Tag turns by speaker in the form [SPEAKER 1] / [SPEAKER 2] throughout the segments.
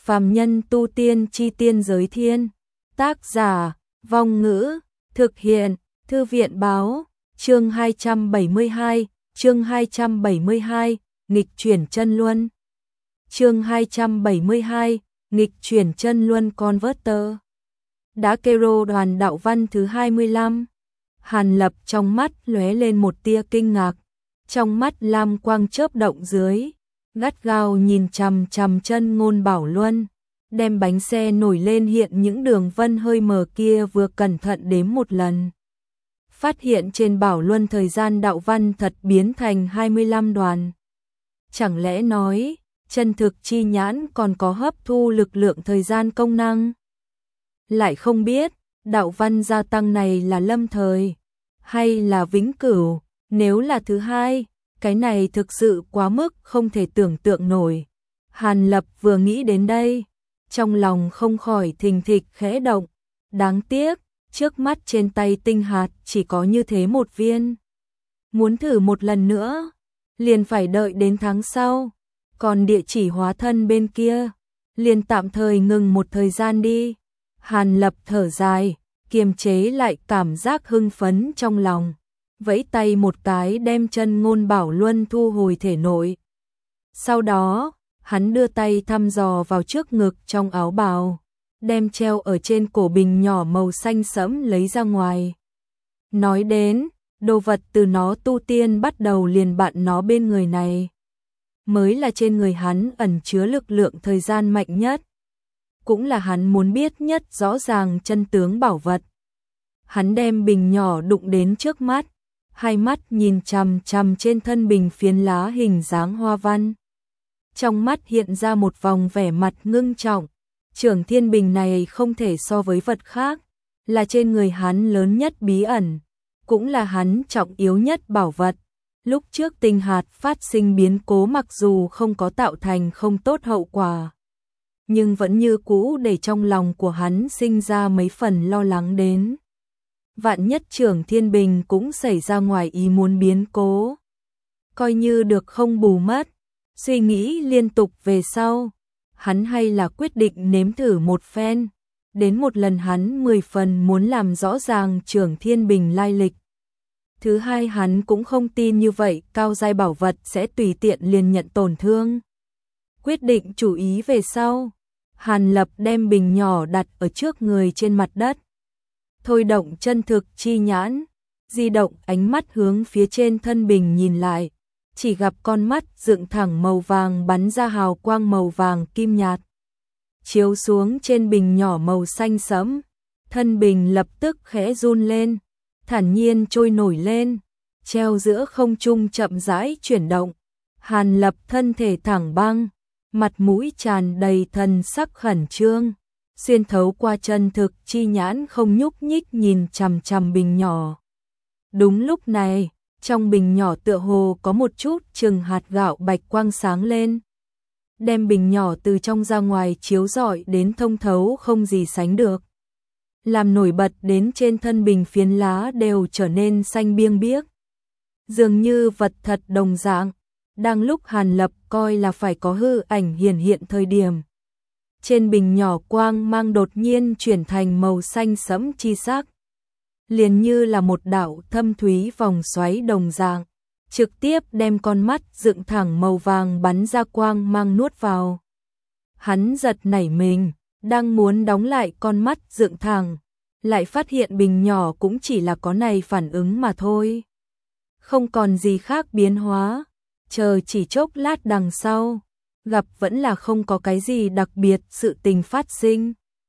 [SPEAKER 1] Phàm nhân tu tiên chi tiên giới thiên. Tác giả, Vong Ngữ, thực hiện, Thư viện báo, chương 272, nghịch chuyển chân luân. Chương 272, nghịch chuyển chân luân converter. Đã kero đoàn đạo văn thứ 25. Hàn Lập trong mắt lóe lên một tia kinh ngạc, trong mắt lam quang chớp động dưới, gắt gao nhìn chằm chằm chân ngôn bảo luân, đem bánh xe nổi lên hiện những đường vân hơi mờ kia vừa cẩn thận đếm một lần. Phát hiện trên bảo luân thời gian đạo văn thật biến thành 25 đoàn. Chẳng lẽ nói, chân thực chi nhãn còn có hấp thu lực lượng thời gian công năng? Lại không biết, đạo văn gia tăng này là lâm thời, hay là vĩnh cửu? Nếu là thứ hai, cái này thực sự quá mức không thể tưởng tượng nổi. Hàn Lập vừa nghĩ đến đây, trong lòng không khỏi thình thịch khẽ động. Đáng tiếc, trước mắt trên tay tinh hạt chỉ có như thế một viên. Muốn thử một lần nữa, liền phải đợi đến tháng sau. Còn địa chỉ hóa thân bên kia, liền tạm thời ngừng một thời gian đi. Hàn Lập thở dài, kiềm chế lại cảm giác hưng phấn trong lòng, vẫy tay một cái đem chân ngôn bảo luân thu hồi thể nội. Sau đó, hắn đưa tay thăm dò vào trước ngực trong áo bào, đem treo ở trên cổ bình nhỏ màu xanh sẫm lấy ra ngoài. Nói đến, đồ vật từ nó tu tiên bắt đầu liền bạn nó bên người này, mới là trên người hắn ẩn chứa lực lượng thời gian mạnh nhất, cũng là hắn muốn biết nhất rõ ràng chân tướng bảo vật. Hắn đem bình nhỏ đụng đến trước mắt, hai mắt nhìn chằm chằm trên thân bình phiến lá hình dáng hoa văn. Trong mắt hiện ra một vòng vẻ mặt ngưng trọng. Trưởng thiên bình này không thể so với vật khác, là trên người hắn lớn nhất bí ẩn, cũng là hắn trọng yếu nhất bảo vật. Lúc trước tinh hạt phát sinh biến cố mặc dù không có tạo thành không tốt hậu quả, nhưng vẫn như cũ để trong lòng của hắn sinh ra mấy phần lo lắng đến. Vạn nhất trưởng thiên bình cũng xảy ra ngoài ý muốn biến cố, coi như được không bù mất. Suy nghĩ liên tục về sau, hắn hay là quyết định nếm thử một phen. Đến một lần hắn 10 phần muốn làm rõ ràng trưởng thiên bình lai lịch. Thứ hai, hắn cũng không tin như vậy cao giai bảo vật sẽ tùy tiện liền nhận tổn thương. Quyết định chú ý về sau, Hàn Lập đem bình nhỏ đặt ở trước người trên mặt đất. Thôi động chân thực chi nhãn, di động ánh mắt hướng phía trên thân bình nhìn lại, chỉ gặp con mắt dựng thẳng màu vàng bắn ra hào quang màu vàng kim nhạt, chiếu xuống trên bình nhỏ màu xanh sẫm. Thân bình lập tức khẽ run lên, thản nhiên trôi nổi lên, treo giữa không trung chậm rãi chuyển động. Hàn Lập thân thể thẳng băng, mặt mũi tràn đầy thần sắc khẩn trương, xuyên thấu qua chân thực chi nhãn không nhúc nhích nhìn chằm chằm bình nhỏ. Đúng lúc này, trong bình nhỏ tựa hồ có một chút chừng hạt gạo bạch quang sáng lên, đem bình nhỏ từ trong ra ngoài chiếu rọi đến thông thấu không gì sánh được, làm nổi bật đến trên thân bình phiến lá đều trở nên xanh biêng biếc, dường như vật thật đồng dạng. Đang lúc Hàn Lập coi là phải có hư ảnh hiển hiện thời điểm, trên bình nhỏ quang mang đột nhiên chuyển thành màu xanh sẫm chi sắc, liền như là một đạo thâm thúy vòng xoáy đồng dạng, trực tiếp đem con mắt dựng thẳng màu vàng bắn ra quang mang nuốt vào. Hắn giật nảy mình, đang muốn đóng lại con mắt dựng thẳng, lại phát hiện bình nhỏ cũng chỉ là có này phản ứng mà thôi, không còn gì khác biến hóa. Chờ chỉ chốc lát đằng sau, gặp vẫn là không có cái gì đặc biệt sự tình phát sinh.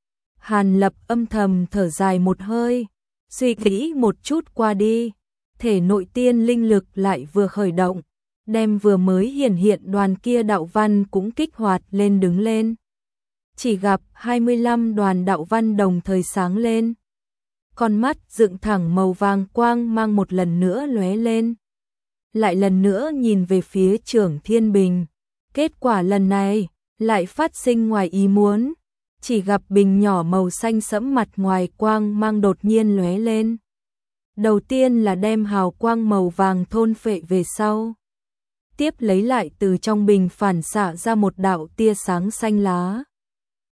[SPEAKER 1] Hàn Lập âm thầm thở dài một hơi, suy nghĩ một chút qua đi, thể nội tiên linh lực lại vừa khởi động, đem vừa mới hiển hiện đoàn kia đạo văn cũng kích hoạt lên đứng lên. Chỉ gặp 25 đoàn đạo văn đồng thời sáng lên. Con mắt dựng thẳng màu vàng quang mang một lần nữa lóe lên, lại lần nữa nhìn về phía trưởng thiên bình. Kết quả lần này lại phát sinh ngoài ý muốn, chỉ gặp bình nhỏ màu xanh sẫm mặt ngoài quang mang đột nhiên lóe lên. Đầu tiên là đem hào quang màu vàng thôn phệ về sau, tiếp lấy lại từ trong bình phản xạ ra một đạo tia sáng xanh lá.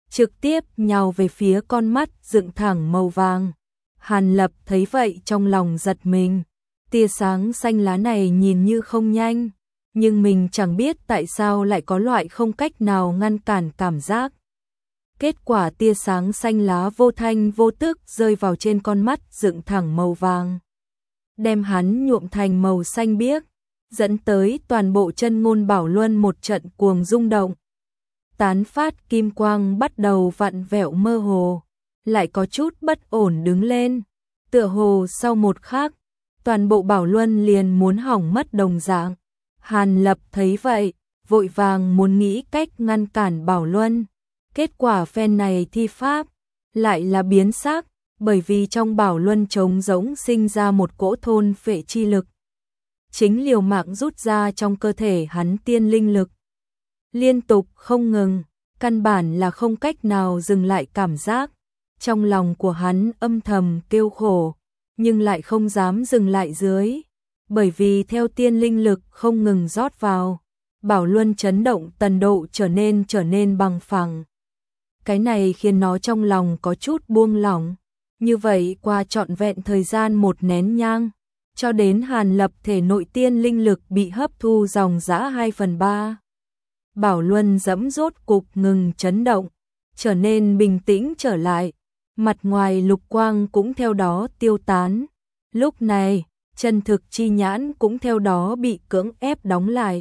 [SPEAKER 1] trực tiếp nhào về phía con mắt dựng thẳng màu vàng. Hàn Lập thấy vậy trong lòng giật mình, tia sáng xanh lá này nhìn như không nhanh, nhưng mình chẳng biết tại sao lại có loại không cách nào ngăn cản cảm giác. Kết quả tia sáng xanh lá vô thanh vô tức rơi vào trên con mắt dựng thẳng màu vàng, đem hắn nhuộm thành màu xanh biếc, dẫn tới toàn bộ chân ngôn bảo luân một trận cuồng rung động. Tán phát kim quang bắt đầu vặn vẹo mơ hồ, lại có chút bất ổn đứng lên, tựa hồ sau một khắc, toàn bộ bảo luân liền muốn hỏng mất đồng dạng. Hàn Lập thấy vậy, vội vàng muốn nghĩ cách ngăn cản bảo luân. Kết quả phen này thi pháp lại là biến sắc, bởi vì trong bảo luân trống rỗng sinh ra một cỗ thôn phệ chi lực. Chính liều mạng rút ra trong cơ thể hắn tiên linh lực. Liên tục không ngừng, căn bản là không cách nào dừng lại cảm giác. Trong lòng của hắn âm thầm kêu khổ, nhưng lại không dám dừng lại dưới. Bởi vì theo tiên linh lực không ngừng rót vào, bảo luân chấn động tần độ trở nên bằng phẳng. Cái này khiến nó trong lòng có chút buông lỏng. Như vậy qua trọn vẹn thời gian một nén nhang, cho đến Hàn Lập thể nội tiên linh lực bị hấp thu dòng dã 2/3. Bảo luân dẫm rốt cục ngừng chấn động, trở nên bình tĩnh trở lại, mặt ngoài lục quang cũng theo đó tiêu tán. Lúc này, chân thực chi nhãn cũng theo đó bị cưỡng ép đóng lại.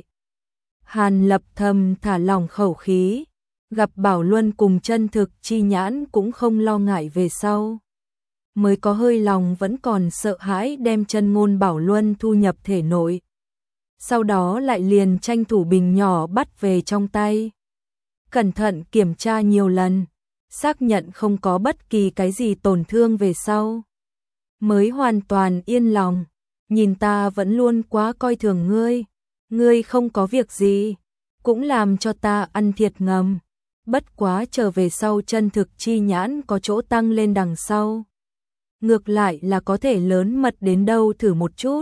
[SPEAKER 1] Hàn Lập thầm thả lỏng khẩu khí, gặp bảo luân cùng chân thực chi nhãn cũng không lo ngại về sau. Mới có hơi lòng vẫn còn sợ hãi đem chân ngôn bảo luân thu nhập thể nội. Sau đó lại liền tranh thủ bình nhỏ bắt về trong tay. Cẩn thận kiểm tra nhiều lần, xác nhận không có bất kỳ cái gì tổn thương về sau. Mới hoàn toàn yên lòng, nhìn ta vẫn luôn quá coi thường ngươi. Ngươi không có việc gì, cũng làm cho ta ăn thiệt ngầm. Bất quá trở về sau chân thực chi nhãn có chỗ tăng lên đằng sau. Ngược lại là có thể lớn mật đến đâu thử một chút.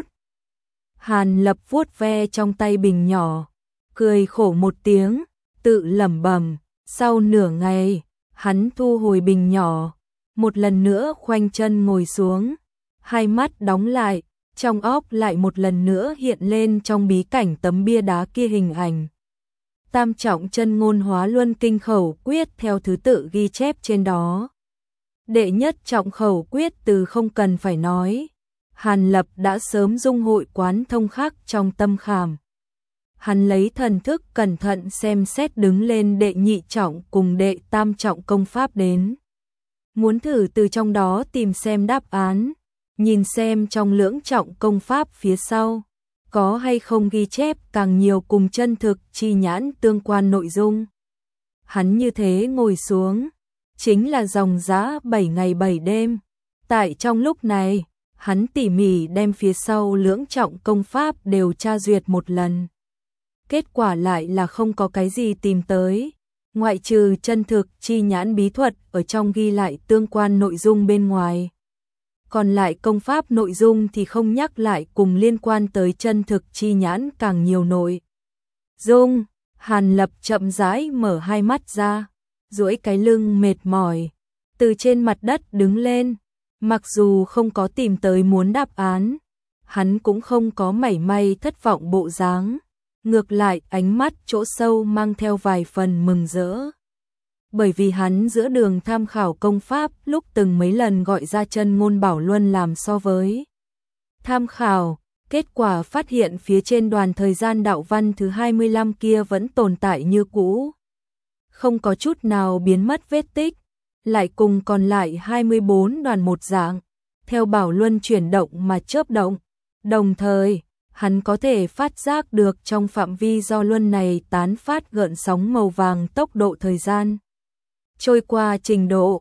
[SPEAKER 1] Hàn Lập vuốt ve trong tay bình nhỏ, cười khổ một tiếng, tự lẩm bẩm. Sau nửa ngày, hắn thu hồi bình nhỏ, một lần nữa khoanh chân ngồi xuống, hai mắt đóng lại, trong óc lại một lần nữa hiện lên trong bí cảnh tấm bia đá kia hình ảnh. Tam trọng chân ngôn hóa luân kinh khẩu quyết theo thứ tự ghi chép trên đó. Đệ nhất trọng khẩu quyết từ không cần phải nói, Hàn Lập đã sớm dung hội quán thông khắc trong tâm khảm. Hắn lấy thần thức cẩn thận xem xét đứng lên đệ nhị trọng cùng đệ tam trọng công pháp đến. Muốn thử từ trong đó tìm xem đáp án, nhìn xem trong lưỡng trọng công pháp phía sau, có hay không ghi chép càng nhiều cùng chân thực chi nhãn tương quan nội dung. Hắn như thế ngồi xuống, chính là dòng dã 7 ngày 7 đêm. Tại trong lúc này, hắn tỉ mỉ đem phía sau lưỡng trọng công pháp đều tra duyệt một lần. Kết quả lại là không có cái gì tìm tới, ngoại trừ chân thực chi nhãn bí thuật ở trong ghi lại tương quan nội dung bên ngoài. Còn lại công pháp nội dung thì không nhắc lại cùng liên quan tới chân thực chi nhãn càng nhiều nội dung. Hàn Lập chậm rãi mở hai mắt ra, duỗi cái lưng mệt mỏi, từ trên mặt đất đứng lên. Mặc dù không có tìm tới muốn đáp án, hắn cũng không có mảy may thất vọng bộ dáng. Ngược lại ánh mắt chỗ sâu mang theo vài phần mừng rỡ. Bởi vì hắn giữa đường tham khảo công pháp lúc từng mấy lần gọi ra chân ngôn bảo luân làm so với. Tham khảo, kết quả phát hiện phía trên đoàn thời gian đạo văn thứ 25 kia vẫn tồn tại như cũ. Không có chút nào biến mất vết tích, lại cùng còn lại 24 đoàn một dạng, theo bảo luân chuyển động mà chớp động. Đồng thời, hắn có thể phát giác được trong phạm vi do luân này tán phát gợn sóng màu vàng tốc độ thời gian trôi qua trình độ,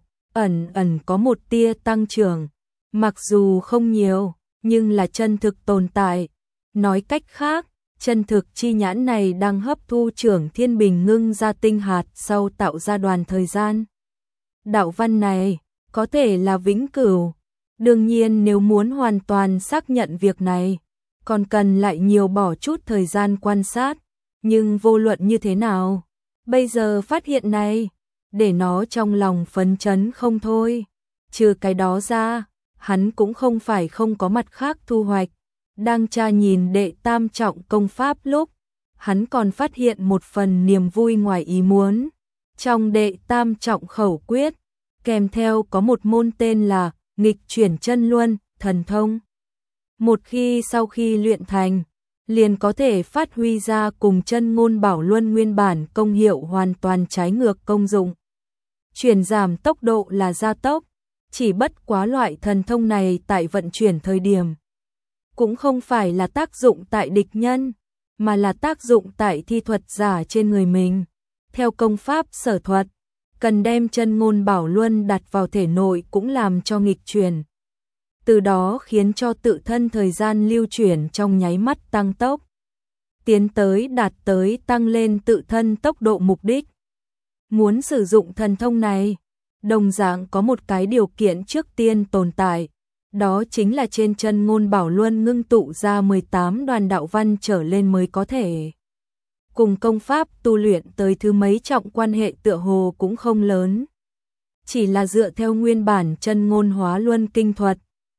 [SPEAKER 1] ẩn có một tia tăng trưởng, mặc dù không nhiều, nhưng là chân thực tồn tại. Nói cách khác, chân thực chi nhãn này đang hấp thu trưởng thiên bình ngưng ra tinh hạt sau tạo ra đoàn thời gian. Đạo văn này, có thể là vĩnh cửu. Đương nhiên nếu muốn hoàn toàn xác nhận việc này, còn cần lại nhiều bỏ chút thời gian quan sát. Nhưng vô luận như thế nào, bây giờ phát hiện này, để nó trong lòng phấn chấn không thôi. Trừ cái đó ra, hắn cũng không phải không có mặt khác thu hoạch. Đang tra nhìn đệ tam trọng công pháp lúc, hắn còn phát hiện một phần niềm vui ngoài ý muốn. Trong đệ tam trọng khẩu quyết, kèm theo có một môn tên là nghịch chuyển chân luân, thần thông. Một khi sau khi luyện thành, liền có thể phát huy ra cùng chân ngôn bảo luân nguyên bản công hiệu hoàn toàn trái ngược công dụng. Chuyển giảm tốc độ là gia tốc, chỉ bất quá loại thần thông này tại vận chuyển thời điểm cũng không phải là tác dụng tại địch nhân, mà là tác dụng tại thi thuật giả trên người mình. Theo công pháp sở thuật, cần đem chân ngôn bảo luân đặt vào thể nội cũng làm cho nghịch chuyển. Từ đó khiến cho tự thân thời gian lưu chuyển trong nháy mắt tăng tốc. Tiến tới đạt tới tăng lên tự thân tốc độ mục đích. Muốn sử dụng thần thông này, đồng dạng có một cái điều kiện trước tiên tồn tại. Đó chính là trên chân ngôn bảo luân ngưng tụ ra 18 đoàn đạo văn trở lên mới có thể. Cùng công pháp tu luyện tới thứ mấy trọng quan hệ tựa hồ cũng không lớn. Chỉ là dựa theo nguyên bản chân ngôn hóa luân kinh thuật.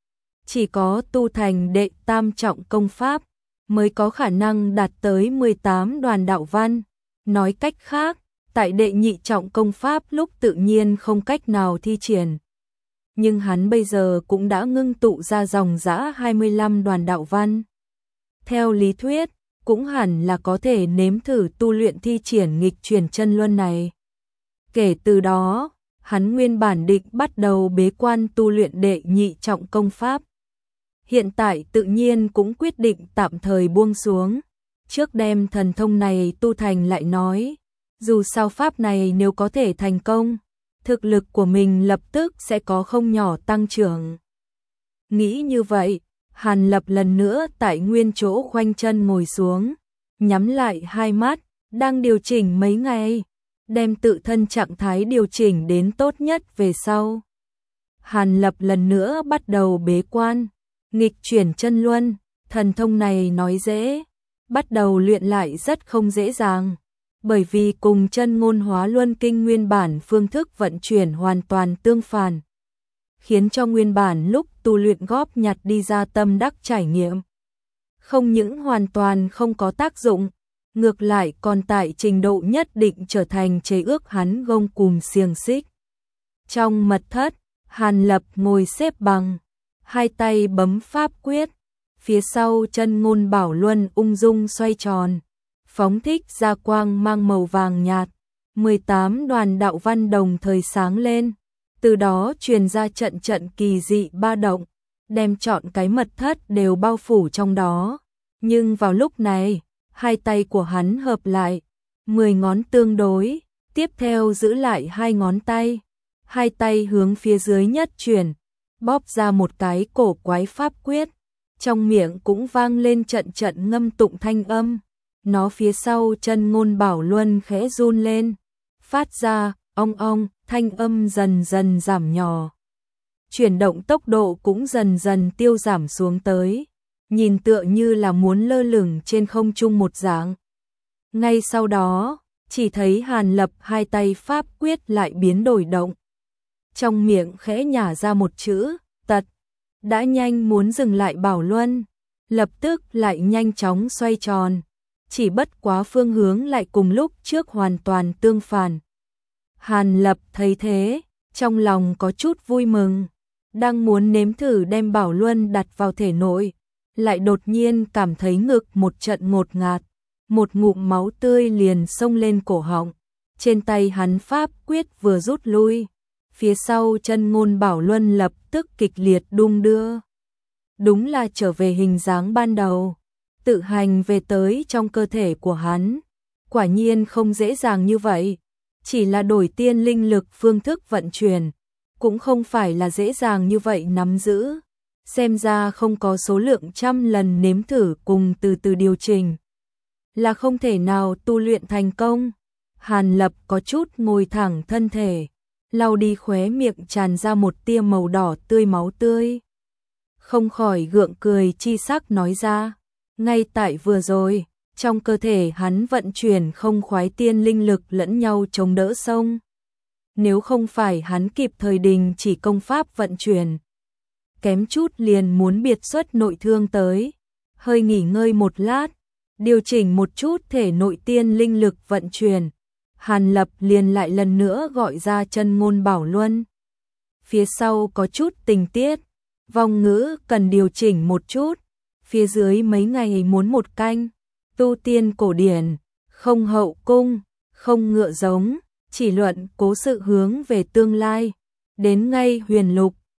[SPEAKER 1] Chỉ có tu thành đệ tam trọng công pháp mới có khả năng đạt tới 18 đoàn đạo văn. Nói cách khác, tại đệ nhị trọng công pháp lúc tự nhiên không cách nào thi triển. Nhưng hắn bây giờ cũng đã ngưng tụ ra dòng dã 25 đoàn đạo văn. Theo lý thuyết, cũng hẳn là có thể nếm thử tu luyện thi triển nghịch chuyển chân luân này. Kể từ đó, hắn nguyên bản định bắt đầu bế quan tu luyện đệ nhị trọng công pháp. Hiện tại tự nhiên cũng quyết định tạm thời buông xuống. Trước đem thần thông này tu thành lại nói, dù sao pháp này nếu có thể thành công, thực lực của mình lập tức sẽ có không nhỏ tăng trưởng. Nghĩ như vậy, Hàn Lập lần nữa tại nguyên chỗ khoanh chân ngồi xuống, nhắm lại hai mắt, đang điều chỉnh mấy ngày, đem tự thân trạng thái điều chỉnh đến tốt nhất về sau. Hàn Lập lần nữa bắt đầu bế quan, nghịch chuyển chân luân, thần thông này nói dễ, bắt đầu luyện lại rất không dễ dàng. Bởi vì cùng chân ngôn hóa luân kinh nguyên bản phương thức vận chuyển hoàn toàn tương phản, khiến cho nguyên bản lúc tu luyện góp nhặt đi ra tâm đắc trải nghiệm. Không những hoàn toàn không có tác dụng, ngược lại còn tại trình độ nhất định trở thành chế ước hắn gông cùm xiềng xích. Trong mật thất, Hàn Lập ngồi xếp bằng, hai tay bấm pháp quyết, phía sau chân ngôn bảo luân ung dung xoay tròn. Phóng thích ra quang mang màu vàng nhạt, 18 đoàn đạo văn đồng thời sáng lên, từ đó truyền ra trận trận kỳ dị ba động, đem trọn cái mật thất đều bao phủ trong đó. Nhưng vào lúc này, hai tay của hắn hợp lại, 10 ngón tương đối, tiếp theo giữ lại hai ngón tay, hai tay hướng phía dưới nhất chuyển, bóp ra một cái cổ quái pháp quyết, trong miệng cũng vang lên trận trận ngâm tụng thanh âm. Nó phía sau chân ngôn bảo luân khẽ run lên, phát ra ong ong, thanh âm dần dần giảm nhỏ. Chuyển động tốc độ cũng dần dần tiêu giảm xuống tới, nhìn tựa như là muốn lơ lửng trên không trung một dạng. Ngay sau đó, chỉ thấy Hàn Lập hai tay pháp quyết lại biến đổi động. Trong miệng khẽ nhả ra một chữ, tật, đã nhanh muốn dừng lại bảo luân, lập tức lại nhanh chóng xoay tròn. Chỉ bất quá phương hướng lại cùng lúc trước hoàn toàn tương phản. Hàn Lập thấy thế, trong lòng có chút vui mừng, đang muốn nếm thử đem bảo luân đặt vào thể nội, lại đột nhiên cảm thấy ngực một trận ngột ngạt, một ngụm máu tươi liền xông lên cổ họng. Trên tay hắn pháp quyết vừa rút lui, phía sau chân ngôn bảo luân lập tức kịch liệt đung đưa. Đúng là trở về hình dáng ban đầu. Tự hành về tới trong cơ thể của hắn, quả nhiên không dễ dàng như vậy, chỉ là đổi tiên linh lực phương thức vận chuyển, cũng không phải là dễ dàng như vậy nắm giữ, xem ra không có số lượng trăm lần nếm thử cùng từ từ điều chỉnh, là không thể nào tu luyện thành công. Hàn Lập có chút ngồi thẳng thân thể, lau đi khóe miệng tràn ra một tia màu đỏ tươi máu tươi. Không khỏi gượng cười chi sắc nói ra. Ngay tại vừa rồi, trong cơ thể hắn vận chuyển không khoái tiên linh lực lẫn nhau chống đỡ xông nếu không phải hắn kịp thời đình chỉ công pháp vận chuyển. Kém chút liền muốn biệt xuất nội thương tới. Hơi nghỉ ngơi một lát, điều chỉnh một chút thể nội tiên linh lực vận chuyển. Hàn Lập liền lại lần nữa gọi ra Chân Ngôn Bảo Luân. Phía sau có chút tình tiết, vong ngữ cần điều chỉnh một chút. Phía dưới mấy ngày muốn một canh, tu tiên cổ điển, không hậu cung, không ngựa giống, chỉ luận cố sự hướng về tương lai. Đến ngay huyền lục,